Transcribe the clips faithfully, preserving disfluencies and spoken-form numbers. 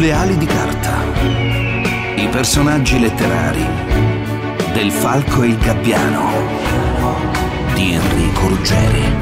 sulle ali di carta. I personaggi letterari del Falco e il Gabbiano di Enrico Ruggeri.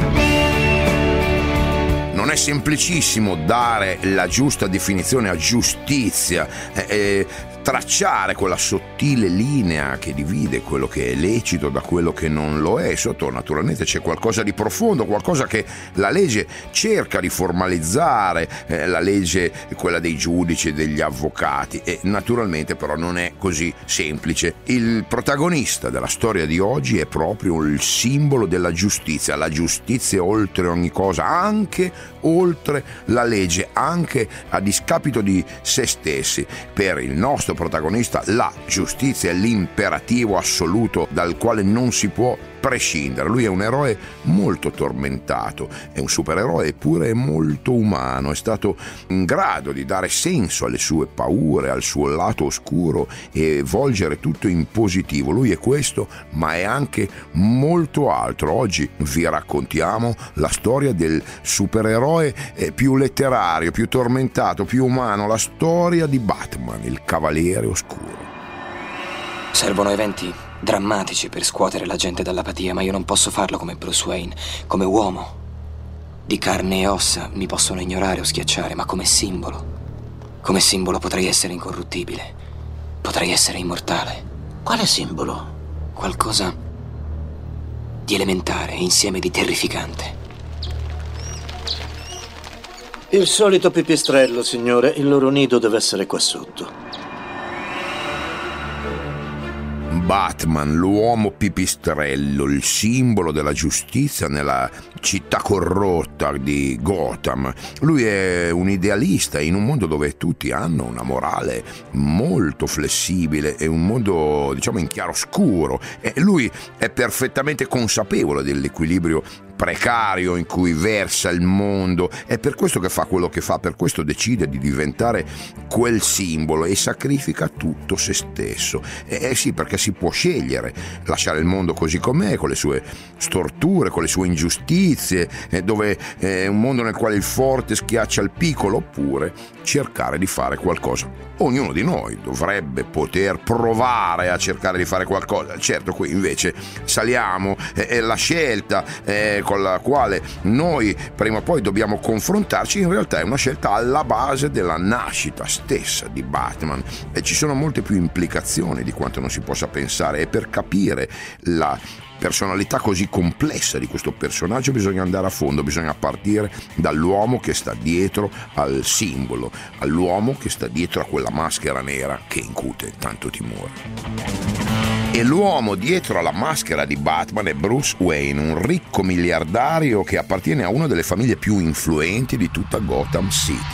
Non è semplicissimo dare la giusta definizione a giustizia, eh, eh, tracciare quella sottile linea che divide quello che è lecito da quello che non lo è. Sotto naturalmente c'è qualcosa di profondo, qualcosa che la legge cerca di formalizzare, eh, la legge è quella dei giudici e degli avvocati, e naturalmente però non è così semplice. Il protagonista della storia di oggi è proprio il simbolo della giustizia, la giustizia oltre ogni cosa, anche oltre la legge, anche a discapito di se stessi. Per il nostro protagonista la giustizia è l'imperativo assoluto dal quale non si può prescindere. Lui è un eroe molto tormentato, è un supereroe eppure è molto umano, è stato in grado di dare senso alle sue paure, al suo lato oscuro e volgere tutto in positivo. Lui è questo, ma è anche molto altro. Oggi vi raccontiamo la storia del supereroe più letterario, più tormentato, più umano, la storia di Batman, il Cavaliere Oscuro. Servono eventi drammatici per scuotere la gente dall'apatia, ma io non posso farlo come Bruce Wayne, come uomo. Di carne e ossa mi possono ignorare o schiacciare, ma come simbolo, come simbolo potrei essere incorruttibile, potrei essere immortale. Quale simbolo? Qualcosa di elementare e insieme di terrificante. Il solito pipistrello, signore. Il loro nido deve essere qua sotto. Batman, l'uomo pipistrello, il simbolo della giustizia nella città corrotta di Gotham. Lui è un idealista in un mondo dove tutti hanno una morale molto flessibile, è un mondo, diciamo, in chiaroscuro, e lui è perfettamente consapevole dell'equilibrio precario in cui versa il mondo. È per questo che fa quello che fa, per questo decide di diventare quel simbolo e sacrifica tutto se stesso. E eh sì, perché si può scegliere, lasciare il mondo così com'è, con le sue storture, con le sue ingiustizie, eh, dove è un mondo nel quale il forte schiaccia il piccolo, oppure cercare di fare qualcosa. Ognuno di noi dovrebbe poter provare a cercare di fare qualcosa. Certo, qui invece saliamo, è eh, la scelta eh, con la quale noi prima o poi dobbiamo confrontarci, in realtà è una scelta alla base della nascita stessa di Batman, e ci sono molte più implicazioni di quanto non si possa pensare, e per capire la personalità così complessa di questo personaggio bisogna andare a fondo, bisogna partire dall'uomo che sta dietro al simbolo, all'uomo che sta dietro a quella maschera nera che incute tanto timore. E l'uomo dietro alla maschera di Batman è Bruce Wayne, un ricco miliardario che appartiene a una delle famiglie più influenti di tutta Gotham City.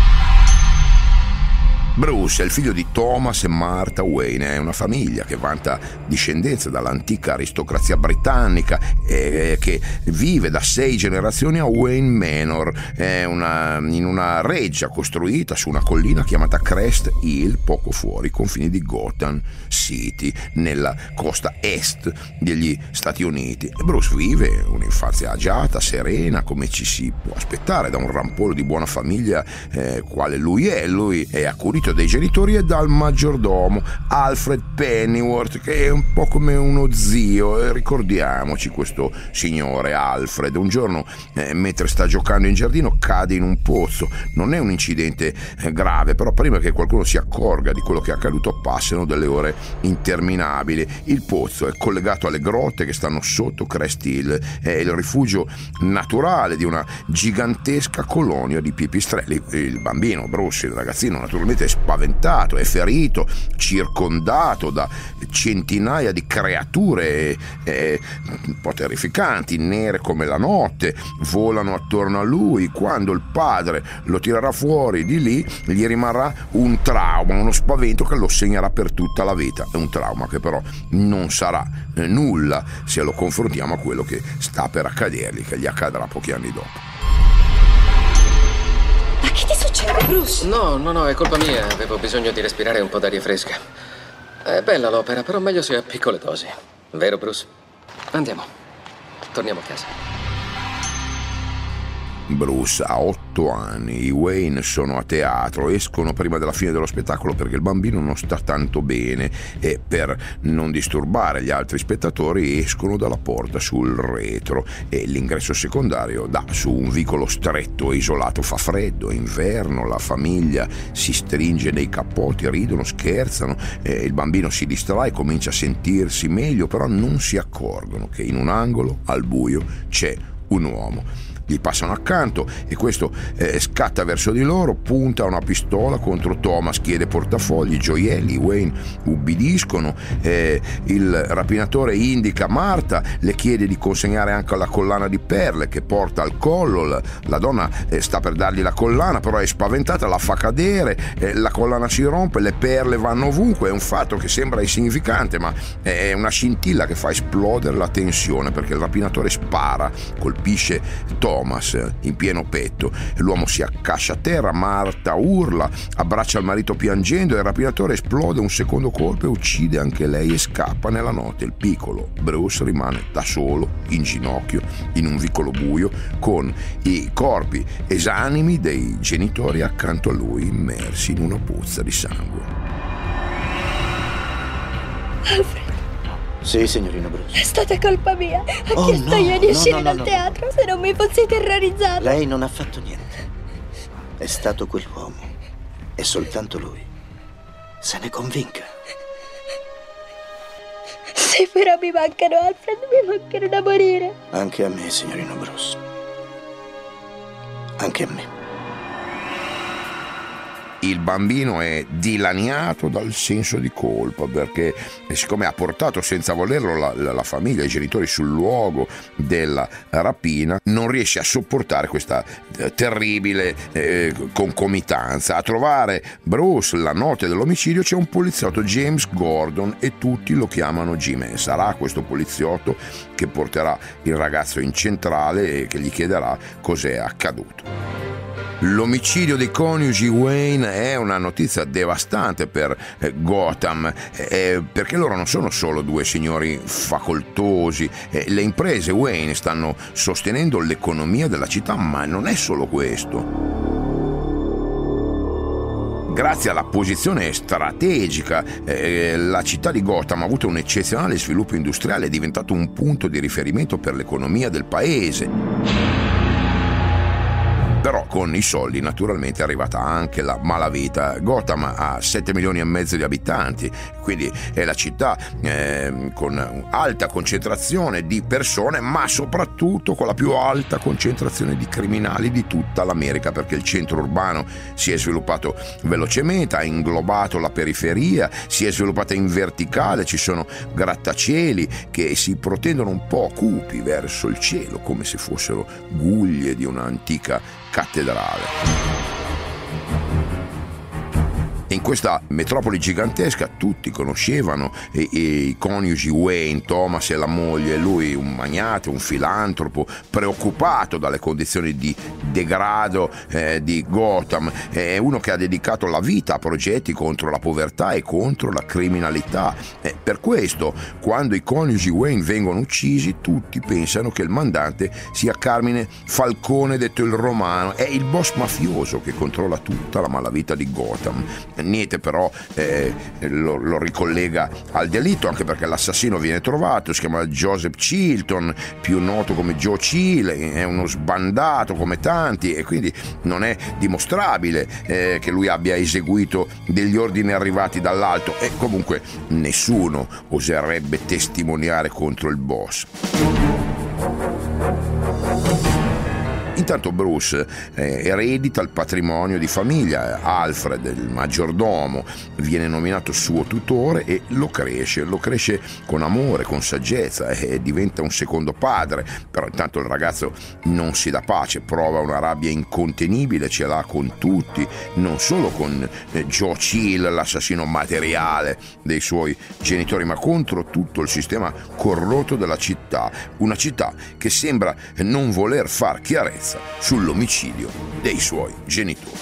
Bruce è il figlio di Thomas e Martha Wayne, è una famiglia che vanta discendenza dall'antica aristocrazia britannica e che vive da sei generazioni a Wayne Manor, è una, in una reggia costruita su una collina chiamata Crest Hill, poco fuori i confini di Gotham City, nella costa est degli Stati Uniti. E Bruce vive un'infanzia agiata, serena, come ci si può aspettare da un rampollo di buona famiglia eh, quale lui è. Lui è accudito dei genitori e dal maggiordomo Alfred Pennyworth, che è un po' come uno zio. E ricordiamoci questo signore Alfred. Un giorno eh, mentre sta giocando in giardino cade in un pozzo. Non è un incidente eh, grave, però prima che qualcuno si accorga di quello che è accaduto passano delle ore interminabili. Il pozzo è collegato alle grotte che stanno sotto Crest Hill, è il rifugio naturale di una gigantesca colonia di pipistrelli. Il bambino Bruce, il ragazzino, naturalmente è spaventato, è ferito, circondato da centinaia di creature eh, un po' terrificanti, nere come la notte, volano attorno a lui. Quando il padre lo tirerà fuori di lì, gli rimarrà un trauma, uno spavento che lo segnerà per tutta la vita. È un trauma che però non sarà eh, nulla se lo confrontiamo a quello che sta per accadergli, che gli accadrà pochi anni dopo. Ma che ti succede, Bruce? No, no, no, è colpa mia. Avevo bisogno di respirare un po' d'aria fresca. È bella l'opera, però meglio se a piccole dosi. Vero, Bruce? Andiamo. Torniamo a casa. Bruce ha otto anni, i Wayne sono a teatro, escono prima della fine dello spettacolo perché il bambino non sta tanto bene e per non disturbare gli altri spettatori escono dalla porta sul retro e l'ingresso secondario dà su un vicolo stretto e isolato. Fa freddo, è inverno, la famiglia si stringe nei cappotti, ridono, scherzano, e il bambino si distrae, comincia a sentirsi meglio, però non si accorgono che in un angolo al buio c'è un uomo. Gli passano accanto e questo eh, scatta verso di loro, punta una pistola contro Thomas, chiede portafogli, gioielli. Wayne ubbidiscono, eh, il rapinatore indica Marta, le chiede di consegnare anche la collana di perle che porta al collo. La, la donna eh, sta per dargli la collana, però è spaventata, la fa cadere, eh, la collana si rompe, le perle vanno ovunque. È un fatto che sembra insignificante, ma è una scintilla che fa esplodere la tensione, perché il rapinatore spara, colpisce Thomas in pieno petto, l'uomo si accascia a terra, Marta urla, abbraccia il marito piangendo e il rapinatore esplode un secondo colpo e uccide anche lei e scappa nella notte. Il piccolo Bruce rimane da solo, in ginocchio, in un vicolo buio, con i corpi esanimi dei genitori accanto a lui, immersi in una puzza di sangue. Alfred. Sì, signorino Bruce. È stata colpa mia. Ho Oh, chiesto no, io di no, uscire no, no, dal no. teatro se non mi fossi terrorizzato. Lei non ha fatto niente. È stato quell'uomo. E soltanto lui. Se ne convinca. Sì, però mi mancano, Alfred, mi mancano da morire. Anche a me, signorino Bruce. Anche a me. Il bambino è dilaniato dal senso di colpa perché, siccome ha portato senza volerlo la, la, la famiglia, i genitori sul luogo della rapina, non riesce a sopportare questa eh, terribile eh, concomitanza. A trovare Bruce la notte dell'omicidio c'è un poliziotto, James Gordon, e tutti lo chiamano Jim. Sarà questo poliziotto che porterà il ragazzo in centrale e che gli chiederà cos'è accaduto. L'omicidio dei coniugi Wayne è una notizia devastante per eh, Gotham, eh, perché loro non sono solo due signori facoltosi. Eh, le imprese Wayne stanno sostenendo l'economia della città, ma non è solo questo. Grazie alla posizione strategica, eh, la città di Gotham ha avuto un eccezionale sviluppo industriale, è diventato un punto di riferimento per l'economia del paese. Però con i soldi naturalmente è arrivata anche la malavita. Gotham ha sette milioni e mezzo di abitanti, quindi è la città eh, con alta concentrazione di persone, ma soprattutto con la più alta concentrazione di criminali di tutta l'America, perché il centro urbano si è sviluppato velocemente, ha inglobato la periferia, si è sviluppata in verticale, ci sono grattacieli che si protendono un po' cupi verso il cielo, come se fossero guglie di un'antica cattedrale. In questa metropoli gigantesca tutti conoscevano i, i coniugi Wayne, Thomas e la moglie. Lui un magnate, un filantropo, preoccupato dalle condizioni di degrado eh, di Gotham. È uno che ha dedicato la vita a progetti contro la povertà e contro la criminalità. Eh, per questo, quando i coniugi Wayne vengono uccisi, tutti pensano che il mandante sia Carmine Falcone, detto il Romano. È il boss mafioso che controlla tutta la malavita di Gotham. Niente però eh, lo, lo ricollega al delitto, anche perché l'assassino viene trovato, si chiama Joseph Chilton, più noto come Joe Chill, è uno sbandato come tanti e quindi non è dimostrabile eh, che lui abbia eseguito degli ordini arrivati dall'alto, e comunque nessuno oserebbe testimoniare contro il boss. Intanto Bruce eh, eredita il patrimonio di famiglia. Alfred, il maggiordomo, viene nominato suo tutore e lo cresce, lo cresce con amore, con saggezza, e diventa un secondo padre. Però intanto il ragazzo non si dà pace, prova una rabbia incontenibile, ce l'ha con tutti, non solo con eh, Joe Chill, l'assassino materiale dei suoi genitori, ma contro tutto il sistema corrotto della città, una città che sembra non voler far chiarezza sull'omicidio dei suoi genitori.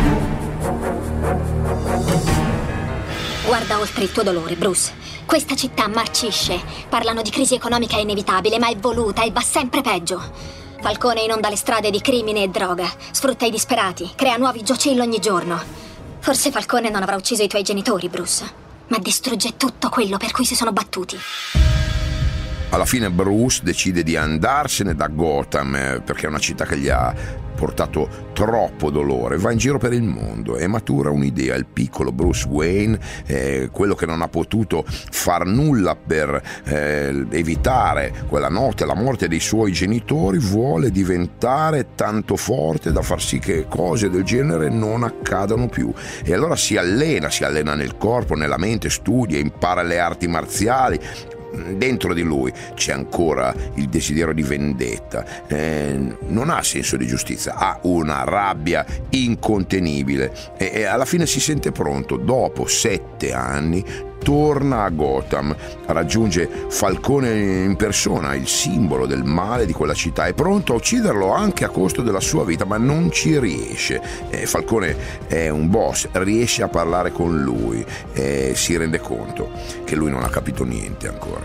Guarda oltre il tuo dolore, Bruce. Questa città marcisce. Parlano di crisi economica inevitabile, ma è voluta e va sempre peggio. Falcone inonda le strade di crimine e droga, sfrutta i disperati, crea nuovi giocelli ogni giorno. Forse Falcone non avrà ucciso i tuoi genitori, Bruce, ma distrugge tutto quello per cui si sono battuti. Alla fine Bruce decide di andarsene da Gotham eh, perché è una città che gli ha portato troppo dolore. Va in giro per il mondo e matura un'idea. Il piccolo Bruce Wayne, eh, quello che non ha potuto far nulla per eh, evitare quella notte la morte dei suoi genitori, vuole diventare tanto forte da far sì che cose del genere non accadano più. E allora si allena, si allena nel corpo, nella mente, studia, impara le arti marziali. Dentro di lui c'è ancora il desiderio di vendetta, eh, non ha senso di giustizia, ha una rabbia incontenibile e, e alla fine si sente pronto. Dopo sette anni torna a Gotham, raggiunge Falcone in persona, il simbolo del male di quella città. È pronto a ucciderlo anche a costo della sua vita, ma non ci riesce. Eh, Falcone è un boss, riesce a parlare con lui e si rende conto che lui non ha capito niente ancora.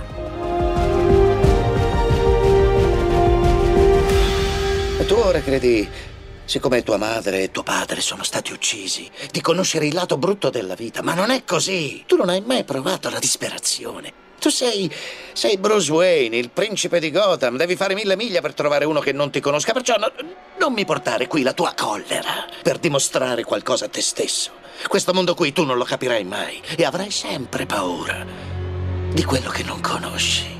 E tu ora credi, siccome tua madre e tuo padre sono stati uccisi, di conoscere il lato brutto della vita, ma non è così. Tu non hai mai provato la disperazione. Tu sei, sei Bruce Wayne, il principe di Gotham. Devi fare mille miglia per trovare uno che non ti conosca. Perciò no, non mi portare qui la tua collera per dimostrare qualcosa a te stesso. Questo mondo qui tu non lo capirai mai e avrai sempre paura di quello che non conosci.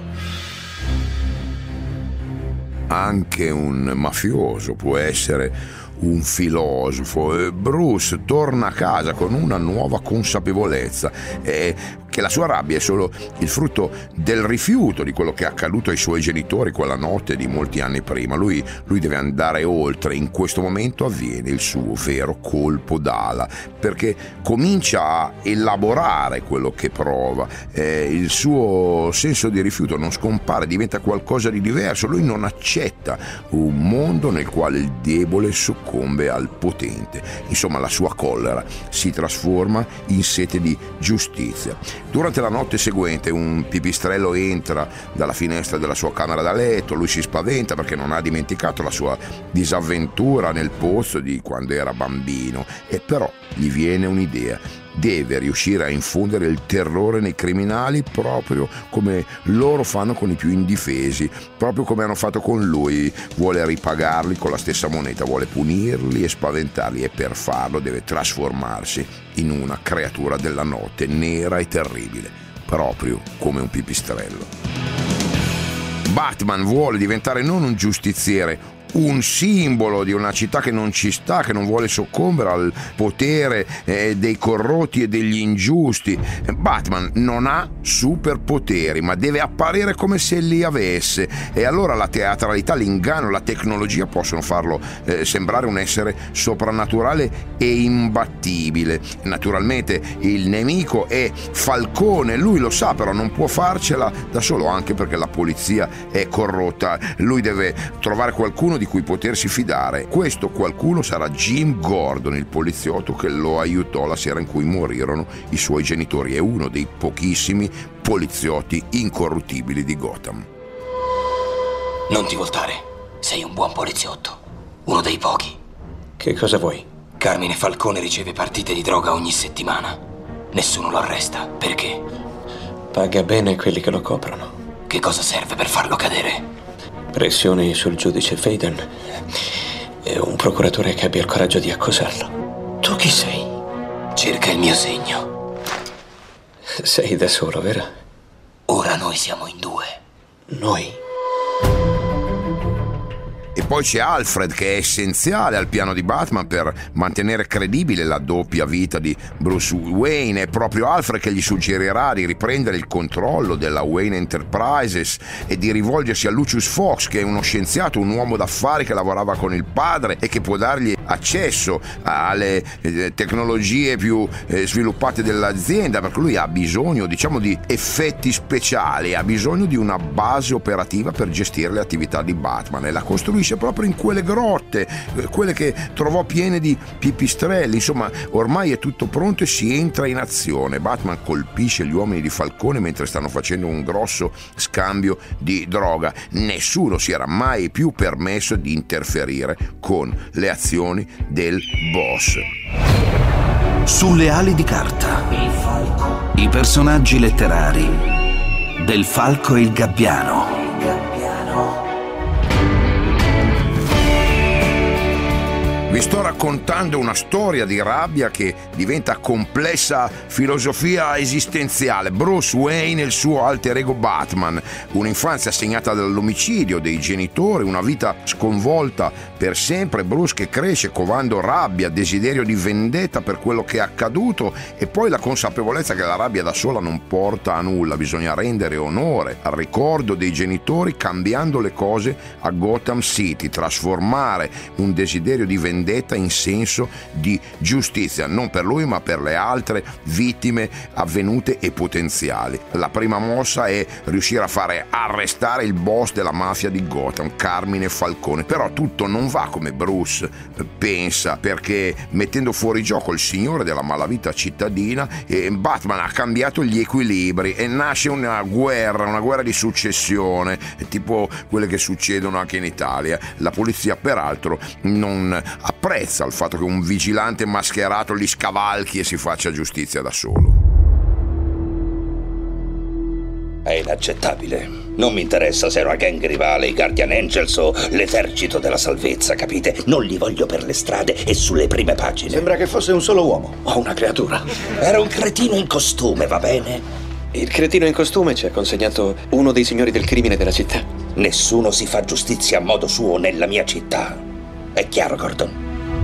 Anche un mafioso può essere un filosofo. Bruce torna a casa con una nuova consapevolezza eh, che la sua rabbia è solo il frutto del rifiuto di quello che è accaduto ai suoi genitori quella notte di molti anni prima. Lui, lui deve andare oltre. In questo momento avviene il suo vero colpo d'ala, perché comincia a elaborare quello che prova. Eh, il suo senso di rifiuto non scompare, diventa qualcosa di diverso. Lui non accetta un mondo nel quale il debole soccombe al potente. Insomma, la sua collera si trasforma in sete di giustizia. Durante la notte seguente un pipistrello entra dalla finestra della sua camera da letto. Lui si spaventa perché non ha dimenticato la sua disavventura nel pozzo di quando era bambino, e però gli viene un'idea. Deve riuscire a infondere il terrore nei criminali proprio come loro fanno con i più indifesi, proprio come hanno fatto con lui. Vuole ripagarli con la stessa moneta, vuole punirli e spaventarli, e per farlo deve trasformarsi in una creatura della notte nera e terribile, proprio come un pipistrello. Batman vuole diventare non un giustiziere, un simbolo di una città che non ci sta, che non vuole soccombere al potere eh, dei corrotti e degli ingiusti. Batman non ha superpoteri, ma deve apparire come se li avesse, e allora la teatralità, l'inganno, la tecnologia possono farlo eh, sembrare un essere soprannaturale e imbattibile. Naturalmente il nemico è Falcone, lui lo sa, però non può farcela da solo, anche perché la polizia è corrotta. Lui deve trovare qualcuno di cui potersi fidare. Questo qualcuno sarà Jim Gordon, il poliziotto che lo aiutò la sera in cui morirono i suoi genitori. È uno dei pochissimi poliziotti incorruttibili di Gotham. Non ti voltare. Sei un buon poliziotto. Uno dei pochi. Che cosa vuoi? Carmine Falcone riceve partite di droga ogni settimana. Nessuno lo arresta. Perché? Paga bene quelli che lo coprono. Che cosa serve per farlo cadere? Pressioni sul giudice Faden e un procuratore che abbia il coraggio di accusarlo. Tu chi sei? Cerca il mio segno. Sei da solo, vero? Ora noi siamo in due. Noi? E poi c'è Alfred, che è essenziale al piano di Batman per mantenere credibile la doppia vita di Bruce Wayne. È proprio Alfred che gli suggerirà di riprendere il controllo della Wayne Enterprises e di rivolgersi a Lucius Fox, che è uno scienziato, un uomo d'affari che lavorava con il padre e che può dargli accesso alle eh, tecnologie più eh, sviluppate dell'azienda, perché lui ha bisogno, diciamo, di effetti speciali, ha bisogno di una base operativa per gestire le attività di Batman, e la costruisce proprio in quelle grotte, eh, quelle che trovò piene di pipistrelli. Insomma, ormai è tutto pronto e si entra in azione. Batman colpisce gli uomini di Falcone mentre stanno facendo un grosso scambio di droga. Nessuno si era mai più permesso di interferire con le azioni del boss. Sulle ali di carta, i personaggi letterari del Falco e il Gabbiano. Vi sto raccontando una storia di rabbia che diventa complessa filosofia esistenziale. Bruce Wayne e il suo alter ego Batman, un'infanzia segnata dall'omicidio dei genitori, una vita sconvolta per sempre. Bruce che cresce covando rabbia, desiderio di vendetta per quello che è accaduto, e poi la consapevolezza che la rabbia da sola non porta a nulla. Bisogna rendere onore al ricordo dei genitori cambiando le cose a Gotham City, trasformare un desiderio di vendetta in senso di giustizia, non per lui ma per le altre vittime avvenute e potenziali. La prima mossa è riuscire a fare arrestare il boss della mafia di Gotham, Carmine Falcone. Però tutto non va come Bruce pensa, perché mettendo fuori gioco il signore della malavita cittadina, eh, Batman ha cambiato gli equilibri e nasce una guerra, una guerra di successione, tipo quelle che succedono anche in Italia. La polizia peraltro non apprezza il fatto che un vigilante mascherato li scavalchi e si faccia giustizia da solo. È inaccettabile. Non mi interessa se è una gang rivale, i Guardian Angels o l'esercito della salvezza, capite? Non li voglio per le strade e sulle prime pagine. Sembra che fosse un solo uomo. O una creatura. Era un cretino in costume, va bene? Il cretino in costume ci ha consegnato uno dei signori del crimine della città. Nessuno si fa giustizia a modo suo nella mia città. È chiaro, Gordon?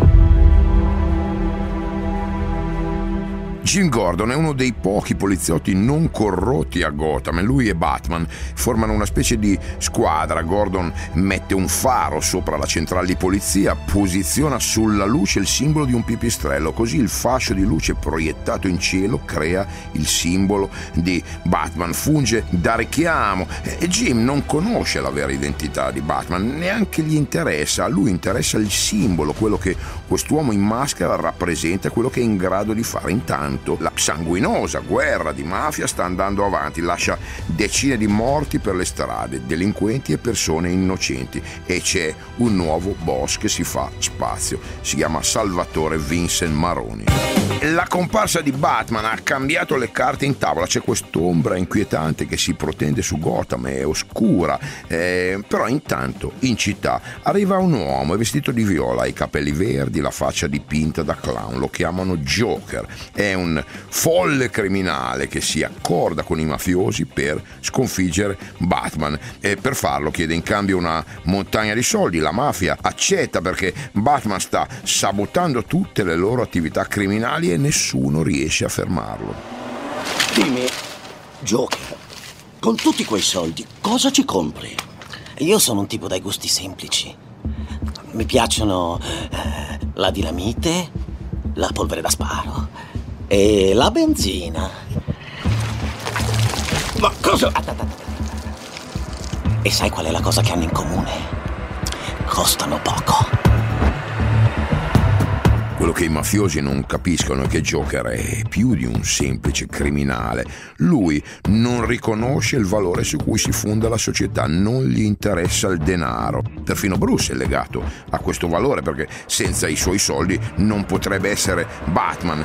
Jim Gordon è uno dei pochi poliziotti non corrotti a Gotham, e lui e Batman formano una specie di squadra. Gordon mette un faro sopra la centrale di polizia, posiziona sulla luce il simbolo di un pipistrello, così il fascio di luce proiettato in cielo crea il simbolo di Batman, funge da richiamo. E Jim non conosce la vera identità di Batman, neanche gli interessa, a lui interessa il simbolo, quello che quest'uomo in maschera rappresenta, quello che è in grado di fare. Intanto la sanguinosa guerra di mafia sta andando avanti, lascia decine di morti per le strade, delinquenti e persone innocenti, e c'è un nuovo boss che si fa spazio, si chiama Salvatore Vincent Maroni. La comparsa di Batman ha cambiato le carte in tavola, c'è quest'ombra inquietante che si protende su Gotham, è oscura, eh, però intanto in città arriva un uomo, è vestito di viola, ha i capelli verdi, la faccia dipinta da clown, lo chiamano Joker, è un folle criminale che si accorda con i mafiosi per sconfiggere Batman, e per farlo chiede in cambio una montagna di soldi. La mafia accetta perché Batman sta sabotando tutte le loro attività criminali e nessuno riesce a fermarlo. Dimmi, Joker, con tutti quei soldi cosa ci compri? Io sono un tipo dai gusti semplici. Mi piacciono eh, la dinamite, la polvere da sparo e la benzina. Ma cosa? E sai qual è la cosa che hanno in comune? Costano poco. Quello che i mafiosi non capiscono è che Joker è più di un semplice criminale. Lui non riconosce il valore su cui si fonda la società, non gli interessa il denaro. Perfino Bruce è legato a questo valore, perché senza i suoi soldi non potrebbe essere Batman.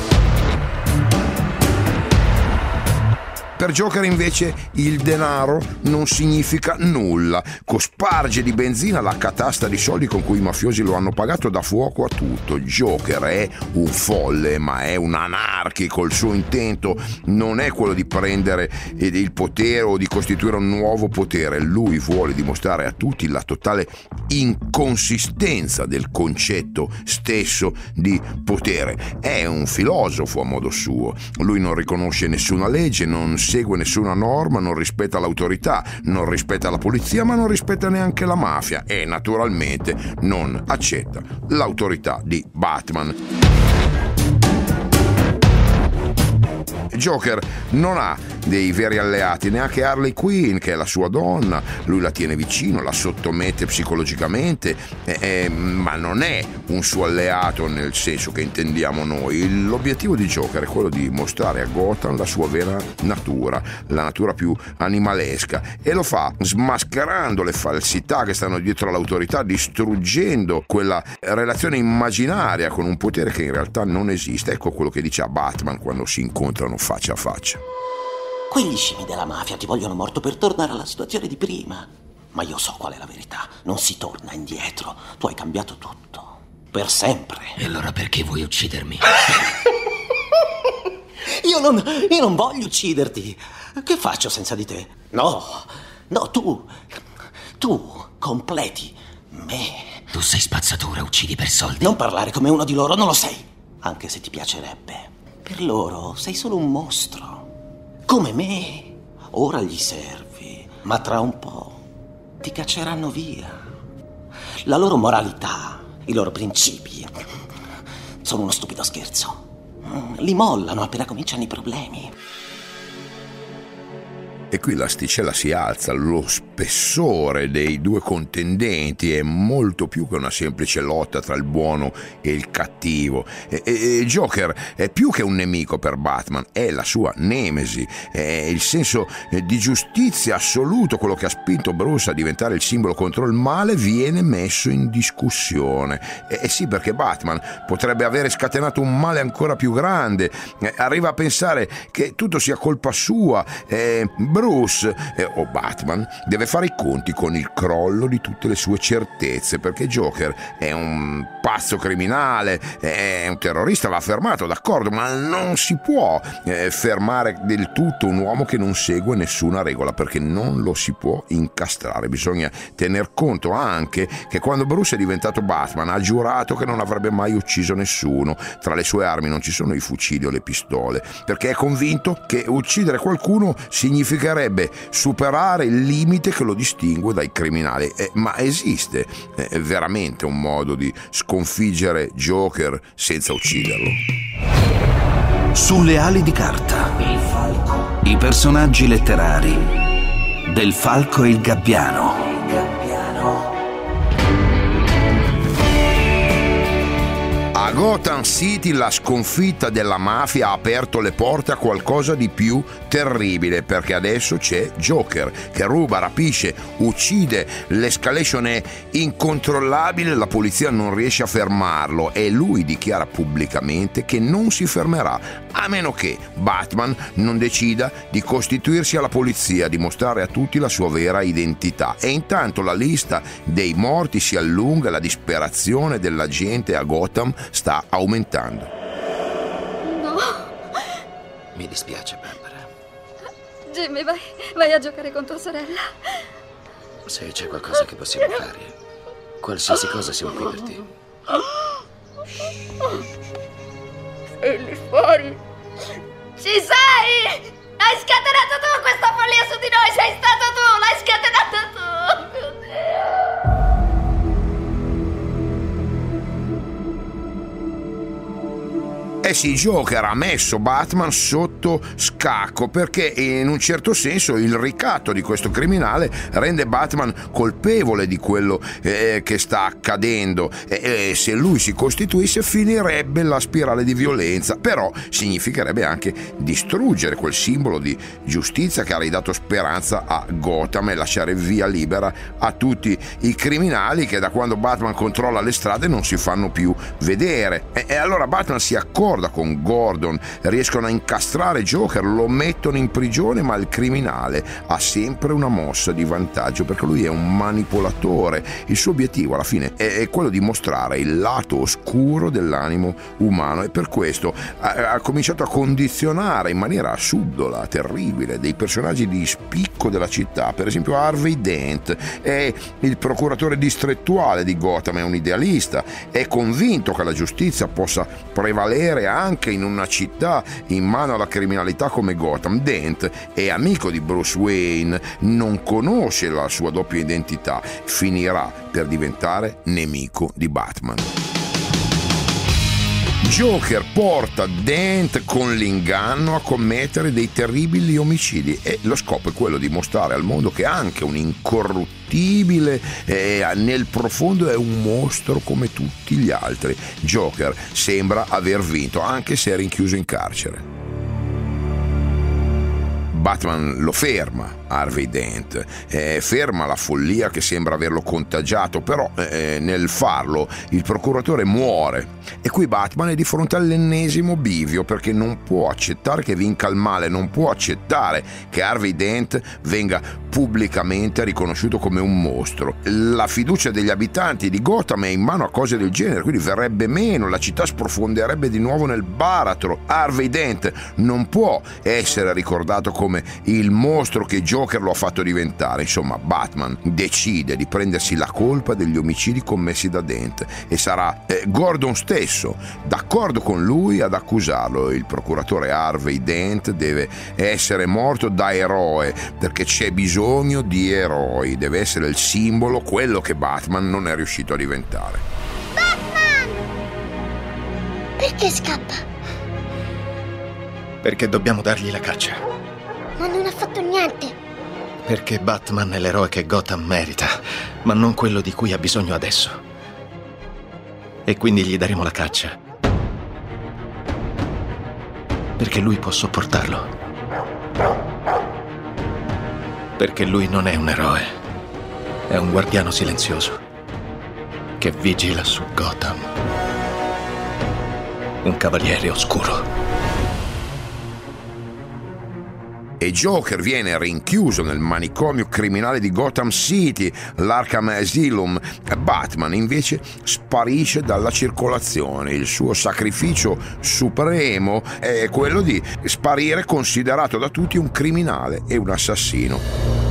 Per Joker invece il denaro non significa nulla. Cosparge di benzina la catasta di soldi con cui i mafiosi lo hanno pagato, dà fuoco a tutto. Joker è un folle, ma è un anarchico. Il suo intento non è quello di prendere il potere o di costituire un nuovo potere. Lui vuole dimostrare a tutti la totale inconsistenza del concetto stesso di potere. È un filosofo a modo suo. Lui non riconosce nessuna legge, non segue nessuna norma, non rispetta l'autorità, non rispetta la polizia, ma non rispetta neanche la mafia e naturalmente non accetta l'autorità di Batman. Joker non ha dei veri alleati, neanche Harley Quinn, che è la sua donna. Lui la tiene vicino, la sottomette psicologicamente, eh, eh, ma non è un suo alleato nel senso che intendiamo noi. L'obiettivo di Joker è quello di mostrare a Gotham la sua vera natura, la natura più animalesca, e lo fa smascherando le falsità che stanno dietro all'autorità, distruggendo quella relazione immaginaria con un potere che in realtà non esiste. Ecco quello che dice a Batman quando si incontrano faccia a faccia. Quegli scemi della mafia ti vogliono morto per tornare alla situazione di prima. Ma io so qual è la verità. Non si torna indietro. Tu hai cambiato tutto. Per sempre. E allora perché vuoi uccidermi? Io non, io non voglio ucciderti. Che faccio senza di te? No, no, tu, tu completi me. Tu sei spazzatura, uccidi per soldi. Non parlare come uno di loro, non lo sei. Anche se ti piacerebbe. Per loro sei solo un mostro. Come me. Ora gli servi, ma tra un po' ti cacceranno via. La loro moralità, i loro principi sono uno stupido scherzo. Li mollano appena cominciano i problemi. E qui l'asticella si alza, lo spessore dei due contendenti è molto più che una semplice lotta tra il buono e il cattivo. E, e, e Joker è più che un nemico per Batman, è la sua nemesi, è il senso di giustizia assoluto, quello che ha spinto Bruce a diventare il simbolo contro il male, viene messo in discussione. E, e sì, perché Batman potrebbe avere scatenato un male ancora più grande, eh, arriva a pensare che tutto sia colpa sua. Eh, Bruce, eh, o Batman, deve fare i conti con il crollo di tutte le sue certezze, perché Joker è un pazzo criminale, è un terrorista, va fermato, d'accordo, ma non si può eh, fermare del tutto un uomo che non segue nessuna regola, perché non lo si può incastrare. Bisogna tener conto anche che quando Bruce è diventato Batman ha giurato che non avrebbe mai ucciso nessuno. Tra le sue armi non ci sono i fucili o le pistole, perché è convinto che uccidere qualcuno significa superare il limite che lo distingue dai criminali. Eh, ma esiste eh, veramente un modo di sconfiggere Joker senza ucciderlo? Sulle ali di carta, il falco. I personaggi letterari del Falco e il Gabbiano. A Gotham City la sconfitta della mafia ha aperto le porte a qualcosa di più terribile, perché adesso c'è Joker che ruba, rapisce, uccide, l'escalation è incontrollabile, la polizia non riesce a fermarlo e lui dichiara pubblicamente che non si fermerà a meno che Batman non decida di costituirsi alla polizia, di mostrare a tutti la sua vera identità. E intanto la lista dei morti si allunga, la disperazione della gente a Gotham sta aumentando. No. Mi dispiace, Barbara. Jimmy, vai, vai a giocare con tua sorella. Se c'è qualcosa che possiamo fare, qualsiasi cosa siamo qui per te. Sei lì fuori. Ci sei! Hai scatenato tu questa follia su di noi! Sei stato tu! L'hai scatenato tu! Oddio! Eh sì, Joker ha messo Batman sotto scacco, perché in un certo senso il ricatto di questo criminale rende Batman colpevole di quello eh, che sta accadendo, e eh, se lui si costituisse finirebbe la spirale di violenza, però significherebbe anche distruggere quel simbolo di giustizia che ha ridato speranza a Gotham e lasciare via libera a tutti i criminali che da quando Batman controlla le strade non si fanno più vedere. E, e allora Batman si accorda con Gordon, riescono a incastrare Joker, lo mettono in prigione, ma il criminale ha sempre una mossa di vantaggio perché lui è un manipolatore. Il suo obiettivo alla fine è, è quello di mostrare il lato oscuro dell'animo umano, e per questo ha, ha cominciato a condizionare in maniera subdola, terribile, dei personaggi di spicco della città. Per esempio Harvey Dent è il procuratore distrettuale di Gotham, è un idealista, è convinto che la giustizia possa prevalere anche in una città in mano alla criminalità come Gotham, Dent è amico di Bruce Wayne, non conosce la sua doppia identità, finirà per diventare nemico di Batman. Joker porta Dent con l'inganno a commettere dei terribili omicidi e lo scopo è quello di mostrare al mondo che anche un incorruttibile eh, nel profondo è un mostro come tutti gli altri. Joker sembra aver vinto anche se è rinchiuso in carcere. Batman lo ferma, Harvey Dent, eh, ferma la follia che sembra averlo contagiato, però eh, nel farlo il procuratore muore e qui Batman è di fronte all'ennesimo bivio perché non può accettare che vinca il male, non può accettare che Harvey Dent venga pubblicamente riconosciuto come un mostro. La fiducia degli abitanti di Gotham è in mano a cose del genere, quindi verrebbe meno, la città sprofonderebbe di nuovo nel baratro. Harvey Dent non può essere ricordato come il mostro che Joker lo ha fatto diventare. Insomma, Batman decide di prendersi la colpa degli omicidi commessi da Dent e sarà eh, Gordon stesso, d'accordo con lui, ad accusarlo. Il procuratore Harvey Dent deve essere morto da eroe perché c'è bisogno di eroi, deve essere il simbolo, quello che Batman non è riuscito a diventare. Batman! Perché scappa? Perché dobbiamo dargli la caccia. Ma non ha fatto niente. Perché Batman è l'eroe che Gotham merita, ma non quello di cui ha bisogno adesso. E quindi gli daremo la caccia. Perché lui può sopportarlo. Perché lui non è un eroe. È un guardiano silenzioso che vigila su Gotham. Un cavaliere oscuro. E Joker viene rinchiuso nel manicomio criminale di Gotham City, l'Arkham Asylum. Batman invece sparisce dalla circolazione. Il suo sacrificio supremo è quello di sparire considerato da tutti un criminale e un assassino.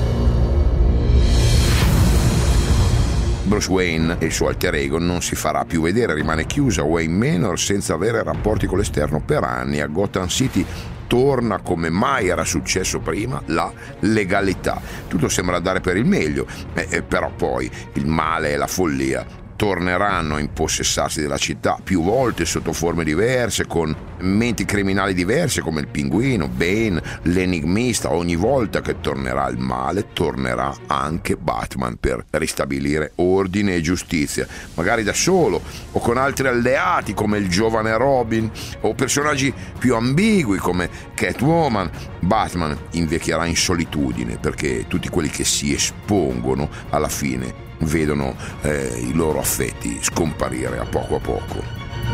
Bruce Wayne e il suo alter ego non si farà più vedere, rimane chiuso a Wayne Manor senza avere rapporti con l'esterno per anni. A Gotham City torna, come mai era successo prima, la legalità. Tutto sembra andare per il meglio, eh, però poi il male e la follia torneranno a impossessarsi della città più volte sotto forme diverse, con menti criminali diverse come il Pinguino, Bane, l'Enigmista. Ogni volta che tornerà il male, tornerà anche Batman per ristabilire ordine e giustizia, magari da solo o con altri alleati come il giovane Robin o personaggi più ambigui come Catwoman. Batman invecchierà in solitudine perché tutti quelli che si espongono alla fine vedono eh, i loro affetti scomparire a poco a poco.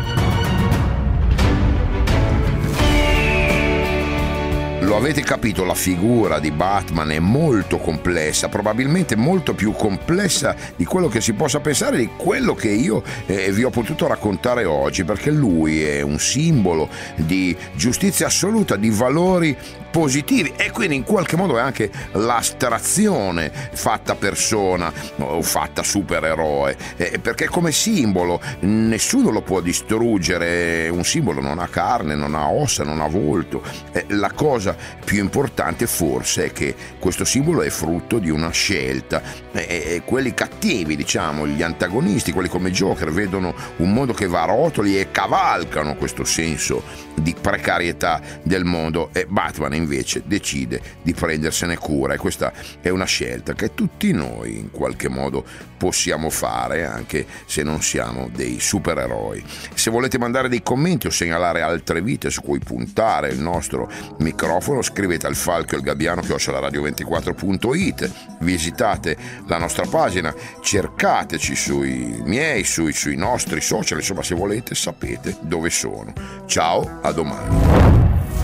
Lo avete capito, la figura di Batman è molto complessa, probabilmente molto più complessa di quello che si possa pensare, di quello che io eh, vi ho potuto raccontare oggi, perché lui è un simbolo di giustizia assoluta, di valori positivi e quindi in qualche modo è anche l'astrazione fatta persona o fatta supereroe, eh, perché come simbolo nessuno lo può distruggere. Un simbolo non ha carne, non ha ossa, non ha volto. Eh, la cosa più importante forse è che questo simbolo è frutto di una scelta e, e quelli cattivi, diciamo, gli antagonisti, quelli come Joker, vedono un mondo che va a rotoli e cavalcano questo senso di precarietà del mondo, e Batman invece decide di prendersene cura, e questa è una scelta che tutti noi in qualche modo possiamo fare anche se non siamo dei supereroi. Se volete mandare dei commenti o segnalare altre vite su cui puntare il nostro microfono, scrivete al falco il gabbiano chiocciola radio ventiquattro punto it, visitate la nostra pagina, cercateci sui miei, sui, sui nostri social, insomma se volete sapete dove sono. Ciao, a domani.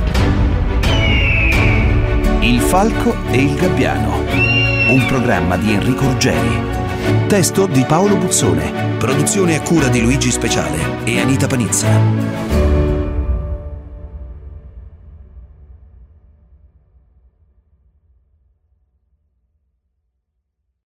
Il falco e il gabbiano, un programma di Enrico Ruggeri, testo di Paolo Buzzone, produzione a cura di Luigi Speciale e Anita Panizza.